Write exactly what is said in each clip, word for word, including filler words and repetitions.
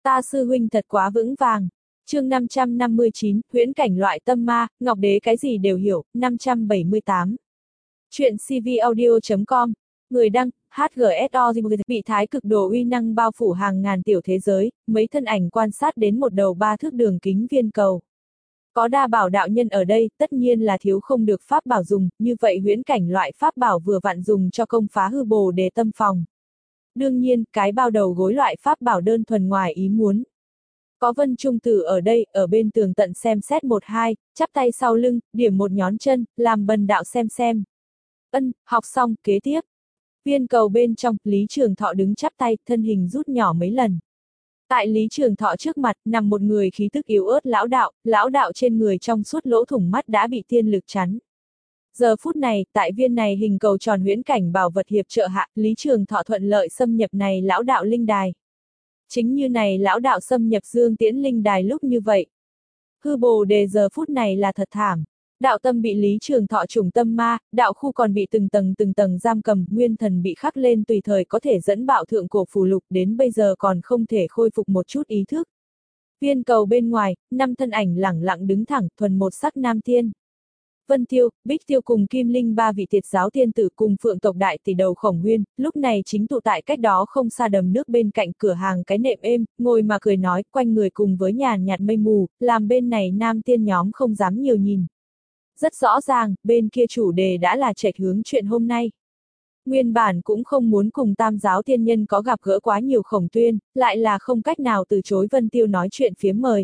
Ta sư huynh thật quá vững vàng. Chương năm trăm năm mươi chín, huyễn cảnh loại tâm ma, Ngọc Đế cái gì đều hiểu, năm trăm bảy mươi tám. Chuyện cvaudio chấm com. Người đăng, hát giê ét o bị thái cực đồ uy năng bao phủ hàng ngàn tiểu thế giới, mấy thân ảnh quan sát đến một đầu ba thước đường kính viên cầu. Có đa bảo đạo nhân ở đây, tất nhiên là thiếu không được pháp bảo dùng, như vậy huyễn cảnh loại pháp bảo vừa vặn dùng cho công phá hư bồ đề tâm phòng. Đương nhiên, cái bao đầu gối loại pháp bảo đơn thuần ngoài ý muốn. Có Vân Trung Tử ở đây, ở bên tường tận xem xét một hai, chắp tay sau lưng, điểm một nhón chân, làm bần đạo xem xem. Ân, học xong, kế tiếp. Viên cầu bên trong, Lý Trường Thọ đứng chắp tay, thân hình rút nhỏ mấy lần. Tại Lý Trường Thọ trước mặt, nằm một người khí tức yếu ớt lão đạo, lão đạo trên người trong suốt lỗ thủng mắt đã bị tiên lực chắn. Giờ phút này, tại viên này hình cầu tròn huyễn cảnh bảo vật hiệp trợ hạ, Lý Trường Thọ thuận lợi xâm nhập này lão đạo linh đài. Chính như này lão đạo xâm nhập Dương Tiễn linh đài lúc như vậy. Hư bồ đề giờ phút này là thật thảm. Đạo tâm bị Lý Trường Thọ trùng tâm ma, đạo khu còn bị từng tầng từng tầng giam cầm, nguyên thần bị khắc lên tùy thời có thể dẫn bạo thượng cổ phù lục, đến bây giờ còn không thể khôi phục một chút ý thức. Viên cầu bên ngoài, năm thân ảnh lẳng lặng đứng thẳng, thuần một sắc nam tiên. Vân Tiêu, Bích Tiêu cùng Kim Linh ba vị tiệt giáo tiên tử cùng phượng tộc đại tỷ đầu Khổng Nguyên, lúc này chính tụ tại cách đó không xa đầm nước bên cạnh cửa hàng cái nệm êm, ngồi mà cười nói, quanh người cùng với nhàn nhạt mây mù, làm bên này nam tiên nhóm không dám nhiều nhìn. Rất rõ ràng, bên kia chủ đề đã là trạch hướng chuyện hôm nay. Nguyên bản cũng không muốn cùng tam giáo tiên nhân có gặp gỡ quá nhiều Khổng Tuyên, lại là không cách nào từ chối Vân Tiêu nói chuyện phiếm mời.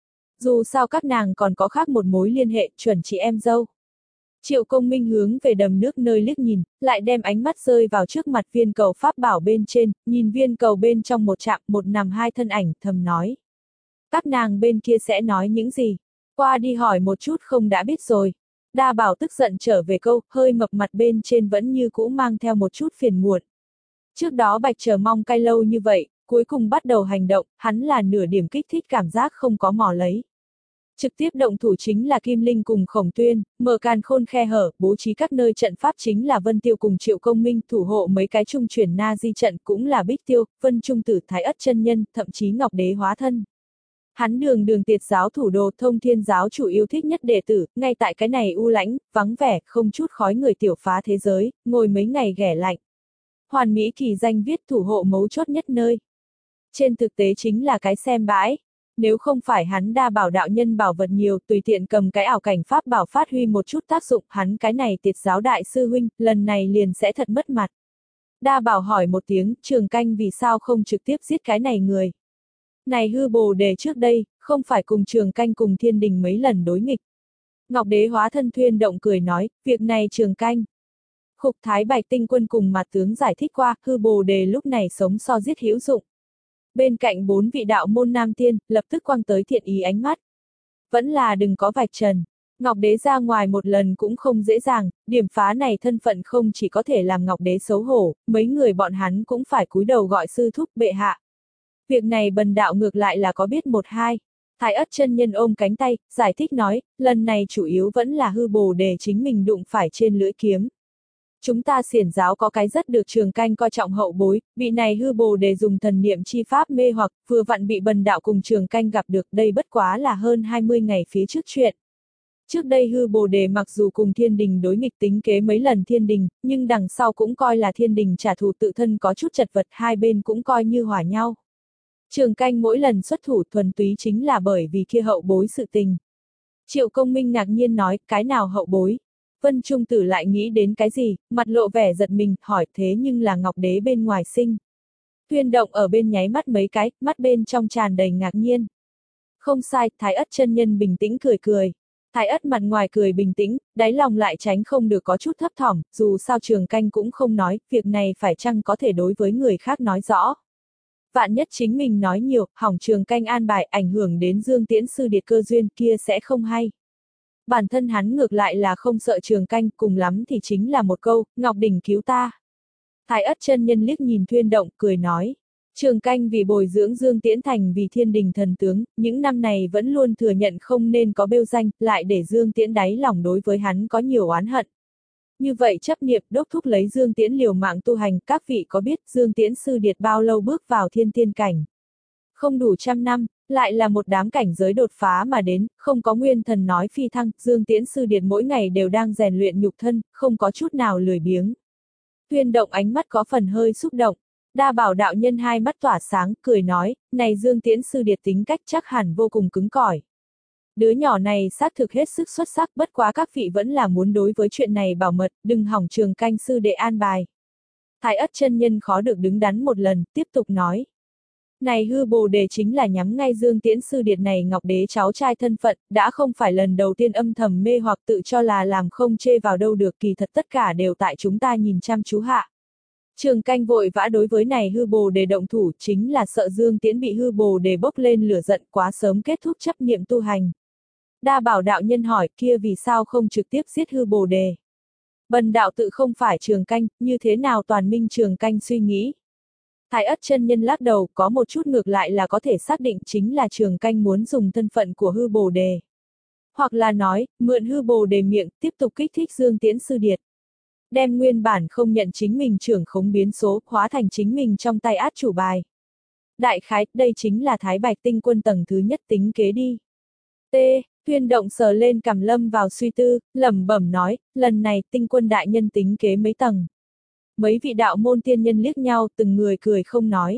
Dù sao các nàng còn có khác một mối liên hệ, chuẩn chị em dâu. Triệu Công Minh hướng về đầm nước nơi liếc nhìn, lại đem ánh mắt rơi vào trước mặt viên cầu pháp bảo bên trên, nhìn viên cầu bên trong một chạm, một nằm hai thân ảnh, thầm nói. Các nàng bên kia sẽ nói những gì? Qua đi hỏi một chút không đã biết rồi. Đa Bảo tức giận trở về câu, hơi mập mặt bên trên vẫn như cũ mang theo một chút phiền muộn. Trước đó Bạch chờ mong cay lâu như vậy, cuối cùng bắt đầu hành động, hắn là nửa điểm kích thích cảm giác không có mò lấy. Trực tiếp động thủ chính là Kim Linh cùng Khổng Tuyên, mở càn khôn khe hở, bố trí các nơi trận pháp chính là Vân Tiêu cùng Triệu Công Minh, thủ hộ mấy cái trung chuyển na di trận cũng là Bích Tiêu, Vân Trung Tử Thái Ất chân nhân, thậm chí Ngọc Đế hóa thân. Hắn đường đường tiệt giáo thủ đô Thông Thiên giáo chủ yêu thích nhất đệ tử, ngay tại cái này u lãnh, vắng vẻ, không chút khói người tiểu phá thế giới, ngồi mấy ngày ghẻ lạnh. Hoàn Mỹ kỳ danh viết thủ hộ mấu chốt nhất nơi. Trên thực tế chính là cái xem bãi. Nếu không phải hắn Đa Bảo đạo nhân bảo vật nhiều, tùy tiện cầm cái ảo cảnh pháp bảo phát huy một chút tác dụng, hắn cái này tiệt giáo đại sư huynh, lần này liền sẽ thật mất mặt. Đa Bảo hỏi một tiếng, Trường Canh vì sao không trực tiếp giết cái này người. Này hư bồ đề trước đây, không phải cùng Trường Canh cùng thiên đình mấy lần đối nghịch. Ngọc Đế hóa thân thuyên động cười nói, việc này Trường Canh. Khục Thái Bạch tinh quân cùng mặt tướng giải thích qua, hư bồ đề lúc này sống so giết hữu dụng. Bên cạnh bốn vị đạo môn nam tiên, lập tức quăng tới thiện ý ánh mắt. Vẫn là đừng có vạch trần. Ngọc Đế ra ngoài một lần cũng không dễ dàng, điểm phá này thân phận không chỉ có thể làm Ngọc Đế xấu hổ, mấy người bọn hắn cũng phải cúi đầu gọi sư thúc bệ hạ. Việc này bần đạo ngược lại là có biết một hai. Thái Ất chân nhân ôm cánh tay, giải thích nói, lần này chủ yếu vẫn là hư bồ đề chính mình đụng phải trên lưỡi kiếm. Chúng ta xiển giáo có cái rất được Trường Canh coi trọng hậu bối, vị này hư bồ đề dùng thần niệm chi pháp mê hoặc, vừa vặn bị bần đạo cùng Trường Canh gặp được, đây bất quá là hơn hai mươi ngày phía trước chuyện. Trước đây hư bồ đề mặc dù cùng thiên đình đối nghịch tính kế mấy lần thiên đình, nhưng đằng sau cũng coi là thiên đình trả thù tự thân có chút chật vật, hai bên cũng coi như hòa nhau. Trường Canh mỗi lần xuất thủ thuần túy chính là bởi vì kia hậu bối sự tình. Triệu Công Minh ngạc nhiên nói, cái nào hậu bối? Vân Trung Tử lại nghĩ đến cái gì, mặt lộ vẻ giật mình, hỏi thế nhưng là Ngọc Đế bên ngoài sinh. Tuyên động ở bên nháy mắt mấy cái, mắt bên trong tràn đầy ngạc nhiên. Không sai, Thái Ất chân nhân bình tĩnh cười cười. Thái Ất mặt ngoài cười bình tĩnh, đáy lòng lại tránh không được có chút thấp thỏm, dù sao Trường Canh cũng không nói, việc này phải chăng có thể đối với người khác nói rõ. Vạn nhất chính mình nói nhiều, hỏng Trường Canh an bài ảnh hưởng đến Dương Tiễn sư điệt cơ duyên kia sẽ không hay. Bản thân hắn ngược lại là không sợ Trường Canh, cùng lắm thì chính là một câu, Ngọc Đỉnh cứu ta. Thái Ất chân nhân liếc nhìn Thuyên Động, cười nói. Trường Canh vì bồi dưỡng Dương Tiễn thành vì thiên đình thần tướng, những năm này vẫn luôn thừa nhận không nên có bêu danh, lại để Dương Tiễn đáy lòng đối với hắn có nhiều oán hận. Như vậy chấp niệm đốc thúc lấy Dương Tiễn liều mạng tu hành, các vị có biết Dương Tiễn sư điệt bao lâu bước vào thiên tiên cảnh? không đủ trăm năm, lại là một đám cảnh giới đột phá mà đến, không có nguyên thần nói phi thăng, Dương Tiễn Sư Điệt mỗi ngày đều đang rèn luyện nhục thân, không có chút nào lười biếng. Tuyên Động ánh mắt có phần hơi xúc động. Đa Bảo đạo nhân hai mắt tỏa sáng, cười nói, này Dương Tiễn Sư Điệt tính cách chắc hẳn vô cùng cứng cỏi. Đứa nhỏ này xác thực hết sức xuất sắc, bất quá các vị vẫn là muốn đối với chuyện này bảo mật, đừng hỏng Trường Canh sư đệ an bài. Thái Ất chân nhân khó được đứng đắn một lần, tiếp tục nói. Này hư bồ đề chính là nhắm ngay Dương Tiễn Sư Điệt này Ngọc Đế cháu trai thân phận, đã không phải lần đầu tiên âm thầm mê hoặc tự cho là làm không chê vào đâu được, kỳ thật tất cả đều tại chúng ta nhìn chăm chú hạ. Trường Canh vội vã đối với này hư bồ đề động thủ, chính là sợ Dương Tiễn bị hư bồ đề bốc lên lửa giận quá sớm kết thúc chấp niệm tu hành. Đa Bảo đạo nhân hỏi, kia vì sao không trực tiếp giết hư bồ đề? Bần đạo tự không phải Trường Canh, như thế nào toàn minh Trường Canh suy nghĩ? Thái Ất chân nhân lắc đầu, có một chút ngược lại là có thể xác định chính là Trường Canh muốn dùng thân phận của hư bồ đề. Hoặc là nói, mượn hư bồ đề miệng, tiếp tục kích thích Dương Tiễn Sư Điệt. Đem nguyên bản không nhận chính mình trưởng khống biến số, hóa thành chính mình trong tay át chủ bài. Đại khái, đây chính là Thái Bạch Tinh Quân tầng thứ nhất tính kế đi. T. Tuyên Động sờ lên cằm lâm vào suy tư, lẩm bẩm nói, lần này Tinh Quân đại nhân tính kế mấy tầng. Mấy vị đạo môn tiên nhân liếc nhau, từng người cười không nói.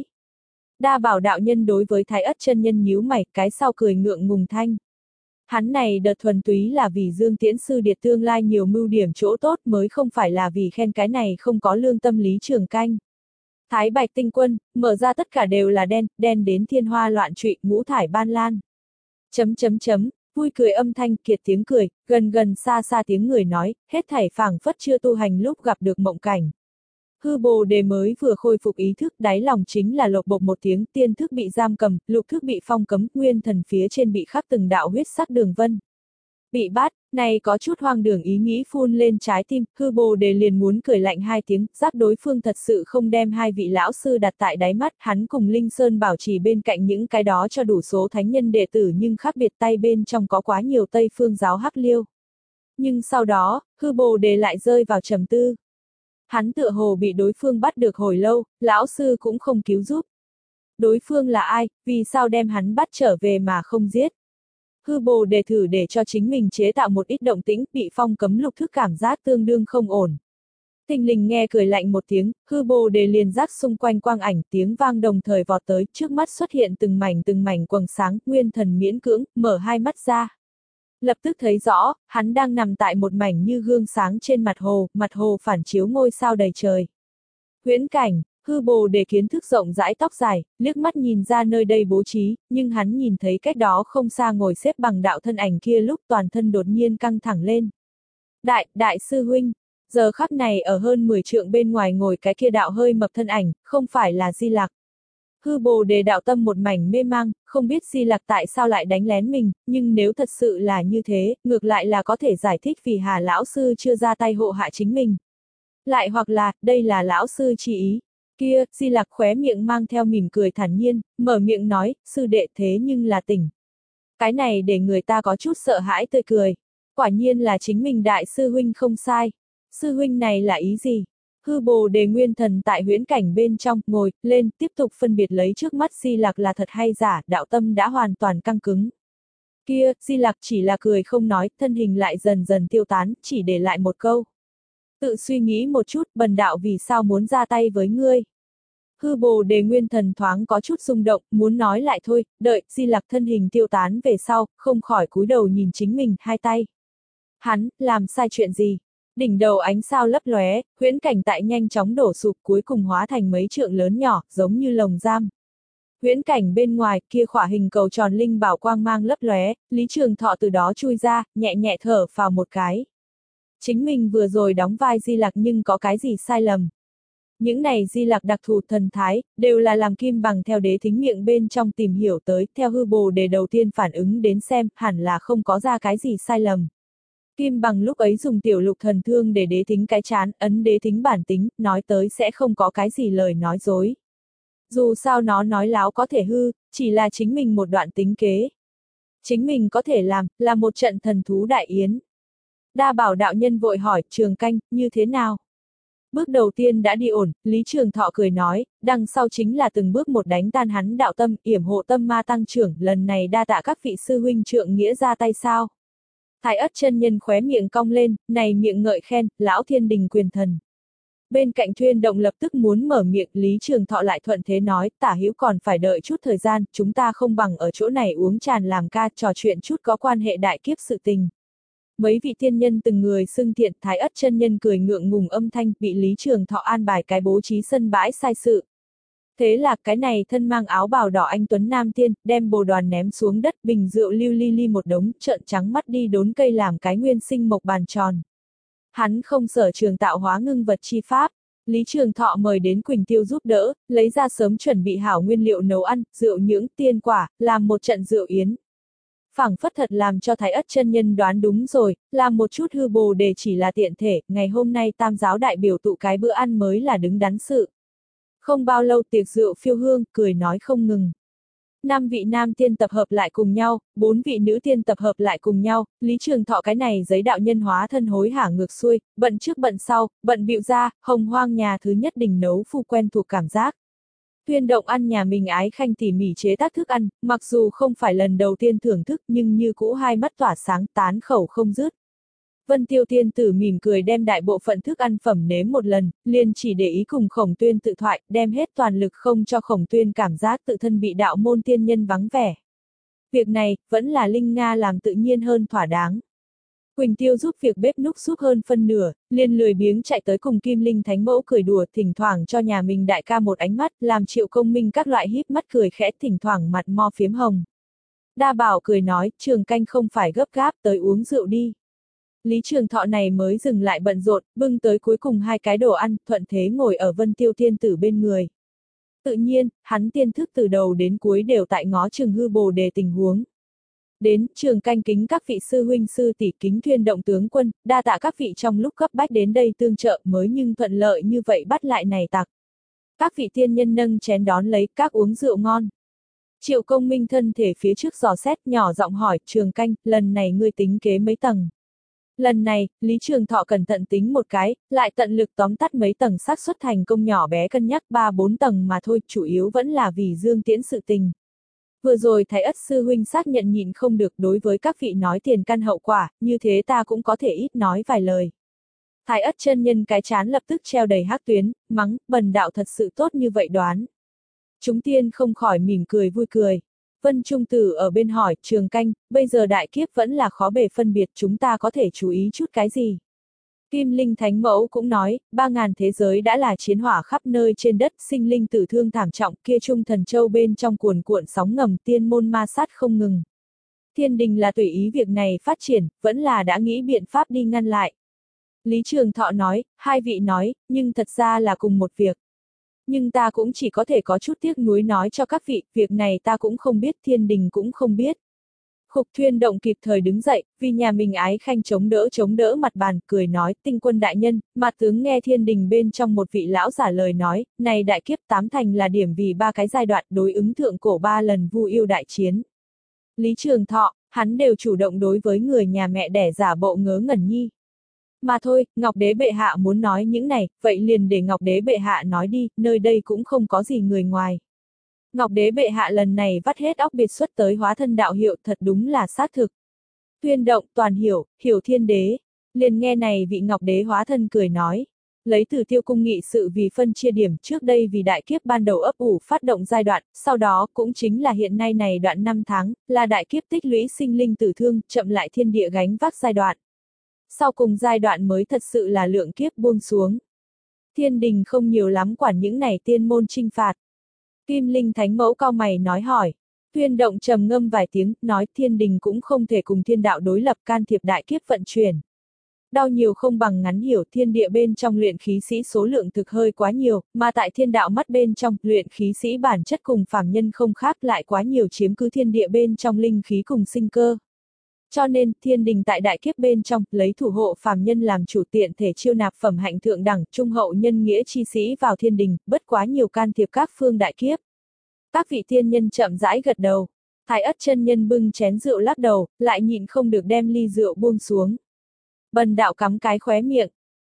Đa Bảo đạo nhân đối với Thái Ất chân nhân nhíu mày, cái sau cười ngượng ngùng thanh. Hắn này đợt thuần túy là vì Dương Tiễn Sư Điệt tương lai nhiều mưu điểm chỗ tốt, mới không phải là vì khen cái này không có lương tâm lý Trường Canh. Thái Bạch Tinh Quân, mở ra tất cả đều là đen, đen đến thiên hoa loạn trụy, ngũ thải ban lan. Chấm chấm chấm, vui cười âm thanh, kiệt tiếng cười, gần gần xa xa tiếng người nói, hết thảy phảng phất chưa tu hành lúc gặp được mộng cảnh. Hư bồ đề mới vừa khôi phục ý thức, đáy lòng chính là lộc bộc một tiếng, tiên thức bị giam cầm, lục thức bị phong cấm, nguyên thần phía trên bị khắc từng đạo huyết sắc đường vân. Bị bắt, này có chút hoang đường ý nghĩ phun lên trái tim, hư bồ đề liền muốn cười lạnh hai tiếng, giác đối phương thật sự không đem hai vị lão sư đặt tại đáy mắt, hắn cùng Linh Sơn bảo trì bên cạnh những cái đó cho đủ số thánh nhân đệ tử nhưng khác biệt tay bên trong có quá nhiều Tây Phương giáo hắc liêu. Nhưng sau đó, hư bồ đề lại rơi vào trầm tư. Hắn tựa hồ bị đối phương bắt được hồi lâu, lão sư cũng không cứu giúp. Đối phương là ai, vì sao đem hắn bắt trở về mà không giết? Hư bồ đề thử để cho chính mình chế tạo một ít động tĩnh, bị phong cấm lục thức cảm giác tương đương không ổn. Tinh Linh nghe cười lạnh một tiếng, hư bồ đề liền giác xung quanh quang ảnh, tiếng vang đồng thời vọt tới, trước mắt xuất hiện từng mảnh từng mảnh quầng sáng, nguyên thần miễn cưỡng, mở hai mắt ra. Lập tức thấy rõ, hắn đang nằm tại một mảnh như gương sáng trên mặt hồ, mặt hồ phản chiếu ngôi sao đầy trời. Huyễn cảnh, hư bồ đề kiến thức rộng rãi tóc dài, liếc mắt nhìn ra nơi đây bố trí, nhưng hắn nhìn thấy cách đó không xa ngồi xếp bằng đạo thân ảnh kia lúc toàn thân đột nhiên căng thẳng lên. Đại, đại sư huynh, giờ khắc này ở hơn mười trượng bên ngoài ngồi cái kia đạo hơi mập thân ảnh, không phải là Di Lặc. Hư bồ đề đạo tâm một mảnh mê mang, không biết Di Lặc tại sao lại đánh lén mình, nhưng nếu thật sự là như thế, ngược lại là có thể giải thích vì Hà lão sư chưa ra tay hộ hạ chính mình. Lại hoặc là, đây là lão sư chỉ ý. Kia, Di Lặc khóe miệng mang theo mỉm cười thản nhiên, mở miệng nói, sư đệ thế nhưng là tỉnh. Cái này để người ta có chút sợ hãi tươi cười. Quả nhiên là chính mình đại sư huynh không sai. Sư huynh này là ý gì? Hư bồ đề nguyên thần tại huyễn cảnh bên trong, ngồi, lên, tiếp tục phân biệt lấy trước mắt Di Lặc là thật hay giả, đạo tâm đã hoàn toàn căng cứng. Kia, Di Lặc chỉ là cười không nói, thân hình lại dần dần tiêu tán, chỉ để lại một câu. Tự suy nghĩ một chút, bần đạo vì sao muốn ra tay với ngươi. Hư bồ đề nguyên thần thoáng có chút rung động, muốn nói lại thôi, đợi, Di Lặc thân hình tiêu tán về sau, không khỏi cúi đầu nhìn chính mình, hai tay. Hắn, làm sai chuyện gì? Đỉnh đầu ánh sao lấp lóe, huyễn cảnh tại nhanh chóng đổ sụp cuối cùng hóa thành mấy trượng lớn nhỏ, giống như lồng giam. Huyễn cảnh bên ngoài, kia khỏa hình cầu tròn linh bảo quang mang lấp lóe, Lý Trường Thọ từ đó chui ra, nhẹ nhẹ thở phào một cái. Chính mình vừa rồi đóng vai Di Lặc nhưng có cái gì sai lầm. Những này Di Lặc đặc thù thần thái, đều là làm Kim Bằng theo đế thính miệng bên trong tìm hiểu tới, theo hư bồ đề đầu tiên phản ứng đến xem, hẳn là không có ra cái gì sai lầm. Kim Bằng lúc ấy dùng tiểu lục thần thương để đế thính cái chán, ấn đế thính bản tính, nói tới sẽ không có cái gì lời nói dối. Dù sao nó nói láo có thể hư, chỉ là chính mình một đoạn tính kế. Chính mình có thể làm, là một trận thần thú đại yến. Đa Bảo đạo nhân vội hỏi, Trường Canh, như thế nào? Bước đầu tiên đã đi ổn, Lý Trường Thọ cười nói, đằng sau chính là từng bước một đánh tan hắn đạo tâm, yểm hộ tâm ma tăng trưởng, lần này đa tạ các vị sư huynh trượng nghĩa ra tay sao. Thái Ất chân nhân khóe miệng cong lên, này miệng ngợi khen, lão thiên đình quyền thần. Bên cạnh Thuyên Động lập tức muốn mở miệng, Lý Trường Thọ lại thuận thế nói, tả hữu còn phải đợi chút thời gian, chúng ta không bằng ở chỗ này uống tràn làm ca trò chuyện chút có quan hệ đại kiếp sự tình. Mấy vị tiên nhân từng người xưng thiện, Thái Ất chân nhân cười ngượng ngùng âm thanh, bị Lý Trường Thọ an bài cái bố trí sân bãi sai sự. Thế là cái này thân mang áo bào đỏ anh tuấn nam tiên, đem bồ đoàn ném xuống đất, bình rượu lưu li li một đống, trợn trắng mắt đi đốn cây làm cái nguyên sinh mộc bàn tròn. Hắn không sở trường tạo hóa ngưng vật chi pháp. Lý Trường Thọ mời đến Quỳnh Tiêu giúp đỡ, lấy ra sớm chuẩn bị hảo nguyên liệu nấu ăn, rượu nhưỡng, tiên quả, làm một trận rượu yến. Phảng phất thật làm cho Thái Ất chân nhân đoán đúng rồi, làm một chút hư bồ để chỉ là tiện thể, ngày hôm nay tam giáo đại biểu tụ cái bữa ăn mới là đứng đắn sự. Không bao lâu tiệc rượu phiêu hương, cười nói không ngừng. Năm vị nam tiên tập hợp lại cùng nhau, bốn vị nữ tiên tập hợp lại cùng nhau, Lý Trường Thọ cái này giấy đạo nhân hóa thân hối hả ngược xuôi, bận trước bận sau, bận bịu ra, hồng hoang nhà thứ nhất đình nấu phu quen thuộc cảm giác. Thuyên Động ăn nhà mình ái khanh tỉ mỉ chế tác thức ăn, mặc dù không phải lần đầu tiên thưởng thức nhưng như cũ hai mắt tỏa sáng tán khẩu không dứt. Vân Tiêu Tiên Tử mỉm cười đem đại bộ phận thức ăn phẩm nếm một lần, liền chỉ để ý cùng Khổng Tuyên tự thoại, đem hết toàn lực không cho Khổng Tuyên cảm giác tự thân bị đạo môn tiên nhân vắng vẻ. Việc này, vẫn là Linh Nga làm tự nhiên hơn thỏa đáng. Quỳnh Tiêu giúp việc bếp núc giúp hơn phân nửa, liền lười biếng chạy tới cùng Kim Linh Thánh Mẫu cười đùa, thỉnh thoảng cho nhà mình đại ca một ánh mắt, làm Triệu Công Minh các loại híp mắt cười khẽ, thỉnh thoảng mặt mo phiếm hồng. Đa Bảo cười nói, Trường Canh không phải gấp gáp, tới uống rượu đi. Lý Trường Thọ này mới dừng lại bận rộn, bưng tới cuối cùng hai cái đồ ăn, thuận thế ngồi ở Vân Tiêu Tiên Tử bên người. Tự nhiên, hắn tiên thức từ đầu đến cuối đều tại ngó chừng hư bồ đề tình huống. Đến, Trường Canh kính các vị sư huynh sư tỷ, kính Thuyên Động tướng quân, đa tạ các vị trong lúc cấp bách đến đây tương trợ mới nhưng thuận lợi như vậy bắt lại này tặc. Các vị tiên nhân nâng chén đón lấy, các uống rượu ngon. Triệu Công Minh thân thể phía trước dò xét, nhỏ giọng hỏi, Trường Canh, lần này ngươi tính kế mấy tầng? Lần này, Lý Trường Thọ cẩn thận tính một cái, lại tận lực tóm tắt mấy tầng xác suất thành công nhỏ bé cân nhắc ba bốn tầng mà thôi, chủ yếu vẫn là vì Dương Tiễn sự tình. Vừa rồi Thái Ất sư huynh xác nhận nhịn không được đối với các vị nói tiền căn hậu quả, như thế ta cũng có thể ít nói vài lời. Thái Ất chân nhân cái chán lập tức treo đầy hắc tuyến, mắng, bần đạo thật sự tốt như vậy đoán. Chúng tiên không khỏi mỉm cười vui cười. Vân Trung Tử ở bên hỏi, Trường Canh, bây giờ đại kiếp vẫn là khó bề phân biệt, chúng ta có thể chú ý chút cái gì? Kim Linh Thánh Mẫu cũng nói, ba ngàn thế giới đã là chiến hỏa khắp nơi trên đất, sinh linh tử thương thảm trọng, kia Trung Thần Châu bên trong cuồn cuộn sóng ngầm, tiên môn ma sát không ngừng. Thiên đình là tùy ý việc này phát triển, vẫn là đã nghĩ biện pháp đi ngăn lại. Lý Trường Thọ nói, hai vị nói, nhưng thật ra là cùng một việc. Nhưng ta cũng chỉ có thể có chút tiếc nuối nói cho các vị, việc này ta cũng không biết, thiên đình cũng không biết. Khục Thuyên Động kịp thời đứng dậy, vì nhà mình ái khanh chống đỡ chống đỡ mặt bàn, cười nói, Tinh Quân đại nhân, mặt tướng nghe thiên đình bên trong một vị lão giả lời nói, này đại kiếp tám thành là điểm vì ba cái giai đoạn đối ứng thượng cổ ba lần vu yêu đại chiến. Lý Trường Thọ, hắn đều chủ động đối với người nhà mẹ đẻ giả bộ ngớ ngẩn nhi. Mà thôi, Ngọc Đế bệ hạ muốn nói những này, vậy liền để Ngọc Đế bệ hạ nói đi, nơi đây cũng không có gì người ngoài. Ngọc Đế bệ hạ lần này vắt hết óc biệt xuất tới hóa thân đạo hiệu, thật đúng là xác thực. Thuyên Động, toàn hiểu, hiểu thiên đế. Liền nghe này vị Ngọc Đế hóa thân cười nói. Lấy từ Tiêu Cung nghị sự vì phân chia điểm, trước đây vì đại kiếp ban đầu ấp ủ phát động giai đoạn, sau đó cũng chính là hiện nay này đoạn năm tháng, là đại kiếp tích lũy sinh linh tử thương, chậm lại thiên địa gánh vác giai đoạn. Sau cùng giai đoạn mới thật sự là lượng kiếp buông xuống. Thiên đình không nhiều lắm quản những này tiên môn trinh phạt. Kim Linh Thánh Mẫu cau mày nói hỏi. Thuyên Động trầm ngâm vài tiếng, nói thiên đình cũng không thể cùng thiên đạo đối lập can thiệp đại kiếp vận chuyển. Đau nhiều không bằng ngắn hiểu, thiên địa bên trong luyện khí sĩ số lượng thực hơi quá nhiều, mà tại thiên đạo mắt bên trong, luyện khí sĩ bản chất cùng phàm nhân không khác lại quá nhiều chiếm cứ thiên địa bên trong linh khí cùng sinh cơ. Cho nên, thiên đình tại đại kiếp bên trong, lấy thủ hộ phàm nhân làm chủ tiện thể chiêu nạp phẩm hạnh thượng đẳng, trung hậu nhân nghĩa chi sĩ vào thiên đình, bất quá nhiều can thiệp các phương đại kiếp. Các vị tiên nhân chậm rãi gật đầu. Thái Ất chân nhân bưng chén rượu lắc đầu, lại nhịn không được đem ly rượu buông xuống. Bần đạo cắm cái khóe miệng.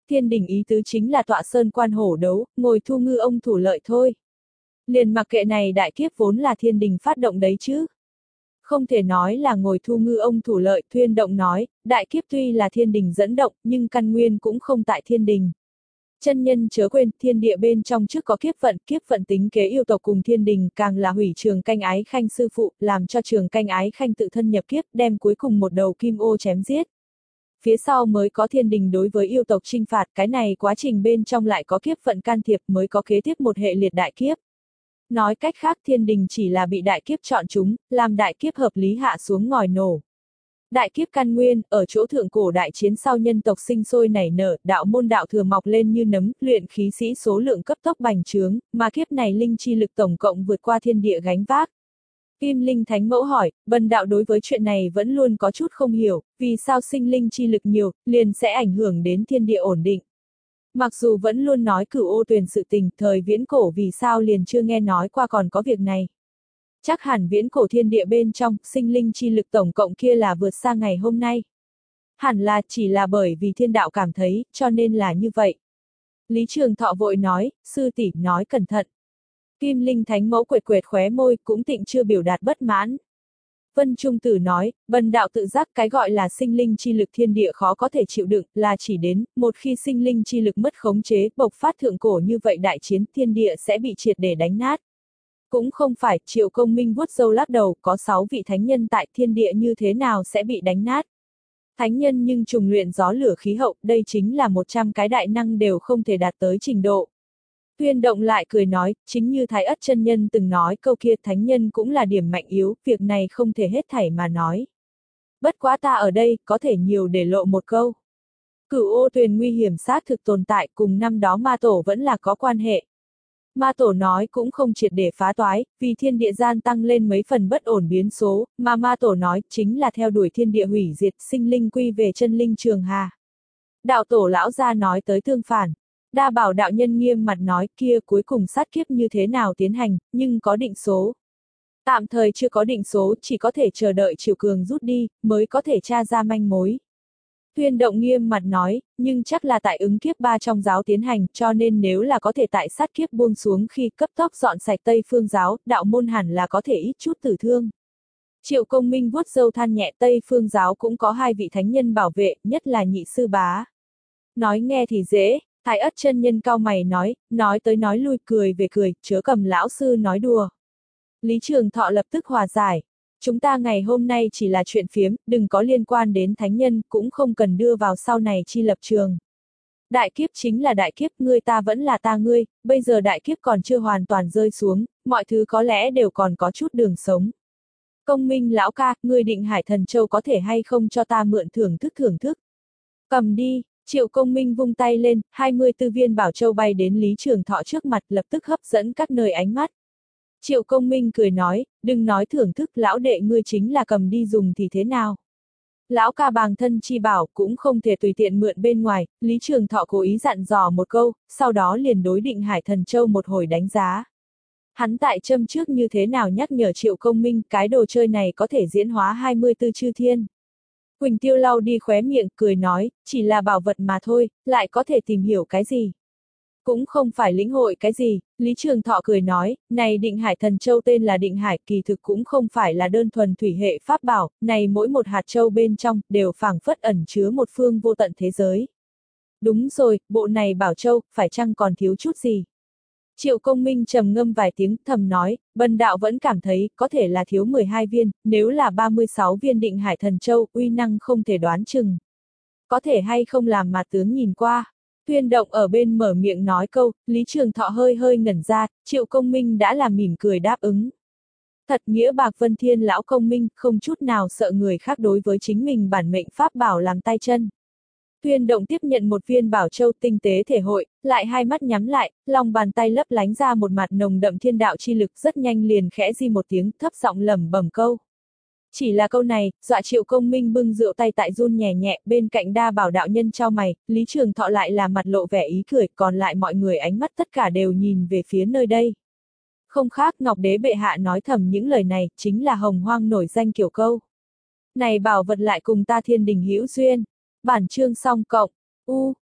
Thiên đình ý tứ chính là tọa sơn quan hổ đấu, ngồi thu ngư ông thủ lợi thôi. Liền mặc kệ này đại kiếp vốn là thiên đình phát động đấy chứ. Không thể nói là ngồi thu ngư ông thủ lợi, Thuyên Động nói, đại kiếp tuy là thiên đình dẫn động, nhưng căn nguyên cũng không tại thiên đình. Chân nhân chớ quên, thiên địa bên trong trước có kiếp vận, kiếp vận tính kế yêu tộc cùng thiên đình, càng là hủy Trường Canh Ái Khanh sư phụ, làm cho Trường Canh Ái Khanh tự thân nhập kiếp, đem cuối cùng một đầu kim ô chém giết. Phía sau mới có thiên đình đối với yêu tộc trinh phạt, cái này quá trình bên trong lại có kiếp vận can thiệp mới có kế tiếp một hệ liệt đại kiếp. Nói cách khác thiên đình chỉ là bị đại kiếp chọn chúng, làm đại kiếp hợp lý hạ xuống ngòi nổ. Đại kiếp căn nguyên, ở chỗ thượng cổ đại chiến sau nhân tộc sinh sôi nảy nở, đạo môn đạo thừa mọc lên như nấm, luyện khí sĩ số lượng cấp tốc bành trướng, mà kiếp này linh chi lực tổng cộng vượt qua thiên địa gánh vác. Kim Linh Thánh Mẫu hỏi, Bần đạo đối với chuyện này vẫn luôn có chút không hiểu, vì sao sinh linh chi lực nhiều, liền sẽ ảnh hưởng đến thiên địa ổn định. Mặc dù vẫn luôn nói Cửu Ô Tuyền sự tình, thời viễn cổ vì sao liền chưa nghe nói qua còn có việc này. Chắc hẳn viễn cổ thiên địa bên trong, sinh linh chi lực tổng cộng kia là vượt xa ngày hôm nay. Hẳn là chỉ là bởi vì thiên đạo cảm thấy, cho nên là như vậy. Lý Trường Thọ vội nói, sư tỷ nói cẩn thận. Kim Linh Thánh Mẫu quệt quệt khóe môi, cũng tịnh chưa biểu đạt bất mãn. Vân Trung Tử nói, Bần đạo tự giác cái gọi là sinh linh chi lực thiên địa khó có thể chịu đựng, là chỉ đến, một khi sinh linh chi lực mất khống chế, bộc phát thượng cổ như vậy đại chiến thiên địa sẽ bị triệt để đánh nát. Cũng không phải, Triệu Công Minh vuốt râu lắc đầu, có sáu vị thánh nhân tại thiên địa như thế nào sẽ bị đánh nát. Thánh nhân nhưng trùng luyện gió lửa khí hậu, đây chính là một trăm cái đại năng đều không thể đạt tới trình độ. Tuyên Động lại cười nói, chính như Thái Ất chân nhân từng nói câu kia thánh nhân cũng là điểm mạnh yếu, việc này không thể hết thảy mà nói. Bất quá ta ở đây, có thể nhiều để lộ một câu. Cửu Ô Tuyền nguy hiểm xác thực tồn tại cùng năm đó ma tổ vẫn là có quan hệ. Ma tổ nói cũng không triệt để phá toái, vì thiên địa gian tăng lên mấy phần bất ổn biến số, mà ma tổ nói chính là theo đuổi thiên địa hủy diệt, sinh linh quy về chân linh trường hà. Đạo tổ lão gia nói tới tương phản. Đa Bảo đạo nhân nghiêm mặt nói kia cuối cùng sát kiếp như thế nào tiến hành, nhưng có định số. Tạm thời chưa có định số, chỉ có thể chờ đợi chiều cường rút đi, mới có thể tra ra manh mối. Tuyên Động nghiêm mặt nói, nhưng chắc là tại ứng kiếp ba trong giáo tiến hành, cho nên nếu là có thể tại sát kiếp buông xuống khi cấp tốc dọn sạch Tây Phương giáo, đạo môn hẳn là có thể ít chút tử thương. Triệu Công Minh vuốt râu than nhẹ, Tây Phương giáo cũng có hai vị thánh nhân bảo vệ, nhất là nhị sư bá. Nói nghe thì dễ. Thái Ất chân nhân cao mày nói, nói tới nói lui cười về cười, chớ cầm lão sư nói đùa. Lý Trường Thọ lập tức hòa giải. Chúng ta ngày hôm nay chỉ là chuyện phiếm, đừng có liên quan đến thánh nhân, cũng không cần đưa vào sau này chi lập trường. Đại kiếp chính là đại kiếp, ngươi ta vẫn là ta ngươi, bây giờ đại kiếp còn chưa hoàn toàn rơi xuống, mọi thứ có lẽ đều còn có chút đường sống. Công Minh lão ca, ngươi định Hải Thần Châu có thể hay không cho ta mượn thưởng thức thưởng thức. Cầm đi. Triệu Công Minh vung tay lên, hai mươi tư viên bảo châu bay đến Lý Trường Thọ trước mặt lập tức hấp dẫn các nơi ánh mắt. Triệu Công Minh cười nói, đừng nói thưởng thức lão đệ ngươi chính là cầm đi dùng thì thế nào. Lão ca bàng thân chi bảo cũng không thể tùy tiện mượn bên ngoài, Lý Trường Thọ cố ý dặn dò một câu, sau đó liền đối Định Hải Thần Châu một hồi đánh giá. Hắn tại châm trước như thế nào nhắc nhở Triệu Công Minh cái đồ chơi này có thể diễn hóa hai mươi tư chư thiên. Quỳnh Tiêu lau đi khóe miệng, cười nói, chỉ là bảo vật mà thôi, lại có thể tìm hiểu cái gì. Cũng không phải lĩnh hội cái gì, Lý Trường Thọ cười nói, này Định Hải Thần Châu tên là Định Hải, kỳ thực cũng không phải là đơn thuần thủy hệ pháp bảo, này mỗi một hạt châu bên trong, đều phảng phất ẩn chứa một phương vô tận thế giới. Đúng rồi, bộ này bảo châu, phải chăng còn thiếu chút gì? Triệu Công Minh trầm ngâm vài tiếng, thầm nói, Bần đạo vẫn cảm thấy, có thể là thiếu mười hai viên, nếu là ba mươi sáu viên Định Hải Thần Châu, uy năng không thể đoán chừng. Có thể hay không làm mà tướng nhìn qua. Tuyên Động ở bên mở miệng nói câu, Lý Trường Thọ hơi hơi ngẩn ra, Triệu Công Minh đã làm mỉm cười đáp ứng. Thật nghĩa bạc Vân Thiên lão Công Minh, không chút nào sợ người khác đối với chính mình bản mệnh pháp bảo làm tay chân. Tuyên Động tiếp nhận một viên bảo châu tinh tế thể hội, lại hai mắt nhắm lại, lòng bàn tay lấp lánh ra một mặt nồng đậm thiên đạo chi lực rất nhanh liền khẽ di một tiếng thấp giọng lẩm bẩm câu. Chỉ là câu này, dọa Triệu Công Minh bưng rượu tay tại run nhẹ nhẹ, bên cạnh Đa Bảo đạo nhân trao mày, Lý Trường Thọ lại là mặt lộ vẻ ý cười, còn lại mọi người ánh mắt tất cả đều nhìn về phía nơi đây. Không khác Ngọc Đế bệ hạ nói thầm những lời này, chính là hồng hoang nổi danh kiểu câu. Này bảo vật lại cùng ta thiên đình hữu duyên. Bản chương xong cộng, u,